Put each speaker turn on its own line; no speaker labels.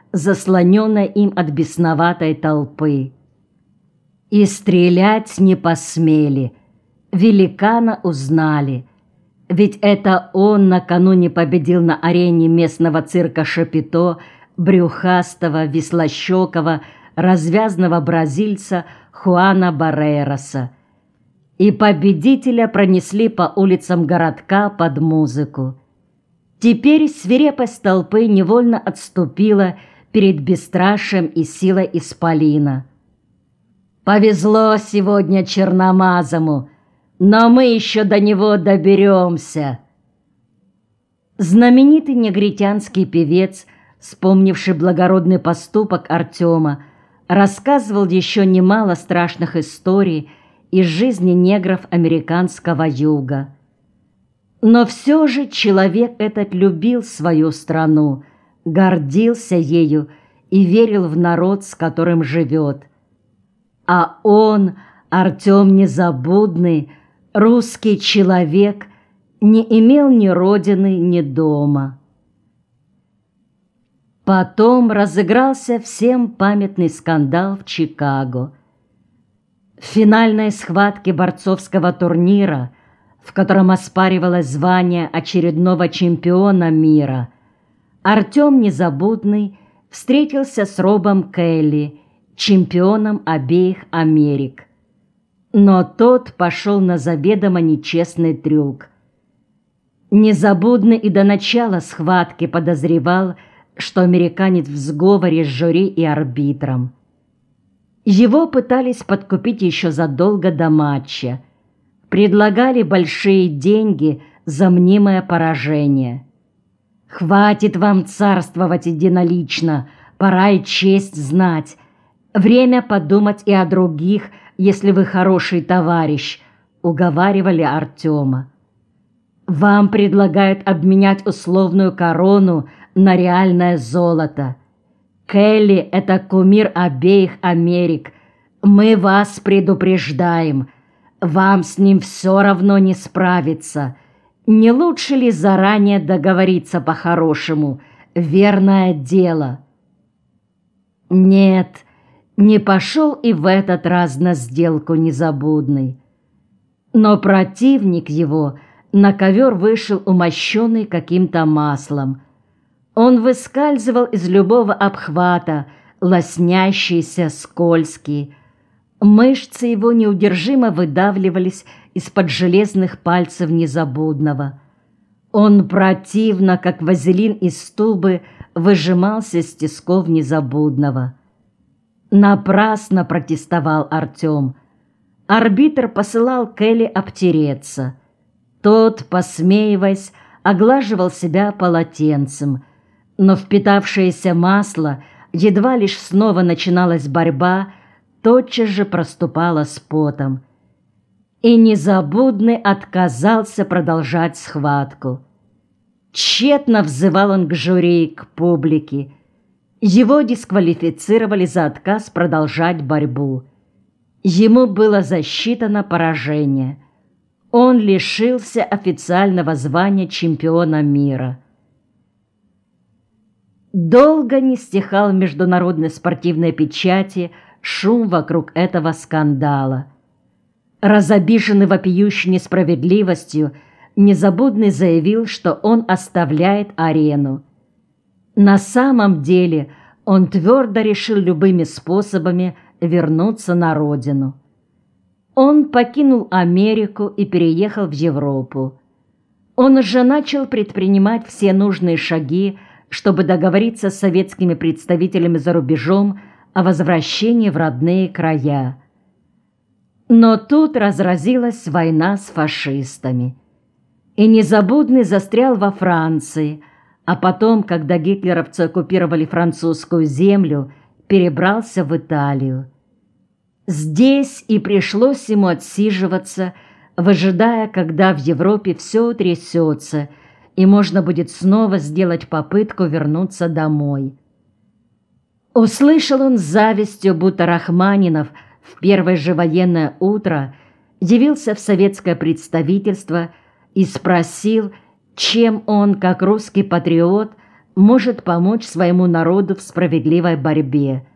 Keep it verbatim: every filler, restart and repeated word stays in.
заслоненная им от бесноватой толпы. И стрелять не посмели, великана узнали, ведь это он накануне победил на арене местного цирка Шапито брюхастого, веслощекого, развязного бразильца Хуана Баррераса. И победителя пронесли по улицам городка под музыку. Теперь свирепость толпы невольно отступила перед бесстрашием и силой исполина. «Повезло сегодня черномазому, но мы еще до него доберемся!» Знаменитый негритянский певец, вспомнивший благородный поступок Артема, рассказывал еще немало страшных историй из жизни негров американского юга. Но все же человек этот любил свою страну, гордился ею и верил в народ, с которым живет. А он, Артем Незабудный, русский человек, не имел ни родины, ни дома. Потом разыгрался всем памятный скандал в Чикаго. В финальной схватке борцовского турнира, в котором оспаривалось звание очередного чемпиона мира, Артем Незабудный встретился с Робом Келли, чемпионом обеих Америк. Но тот пошел на заведомо нечестный трюк. Незабудный и до начала схватки подозревал, что американец в сговоре с жюри и арбитром. Его пытались подкупить еще задолго до матча. Предлагали большие деньги за мнимое поражение. «Хватит вам царствовать единолично, пора и честь знать. Время подумать и о других, если вы хороший товарищ», — уговаривали Артема. «Вам предлагают обменять условную корону на реальное золото. Келли — это кумир обеих Америк. Мы вас предупреждаем. Вам с ним все равно не справиться. Не лучше ли заранее договориться по-хорошему? Верное дело». Нет, не пошел и в этот раз на сделку Незабудный. Но противник его на ковер вышел умощенный каким-то маслом. Он выскальзывал из любого обхвата, лоснящийся, скользкий. Мышцы его неудержимо выдавливались из-под железных пальцев Незабудного. Он противно, как вазелин из тубы, выжимался из тисков Незабудного. Напрасно протестовал Артем. Арбитр посылал Келли обтереться. Тот, посмеиваясь, оглаживал себя полотенцем, но впитавшееся масло, едва лишь снова начиналась борьба, тотчас же проступало с потом. И Незабудный отказался продолжать схватку. Тщетно взывал он к жюри, к публике. Его дисквалифицировали за отказ продолжать борьбу. Ему было засчитано поражение. Он лишился официального звания чемпиона мира. Долго не стихал в международной спортивной печати шум вокруг этого скандала. Разобиженный вопиющей несправедливостью, Незабудный заявил, что он оставляет арену. На самом деле он твердо решил любыми способами вернуться на родину. Он покинул Америку и переехал в Европу. Он уже начал предпринимать все нужные шаги, чтобы договориться с советскими представителями за рубежом о возвращении в родные края. Но тут разразилась война с фашистами. И Незабудный застрял во Франции, а потом, когда гитлеровцы оккупировали французскую землю, перебрался в Италию. Здесь и пришлось ему отсиживаться, выжидая, когда в Европе все утрясется, и можно будет снова сделать попытку вернуться домой. Услышал он с завистью, будто Рахманинов в первое же военное утро явился в советское представительство и спросил, чем он, как русский патриот, может помочь своему народу в справедливой борьбе.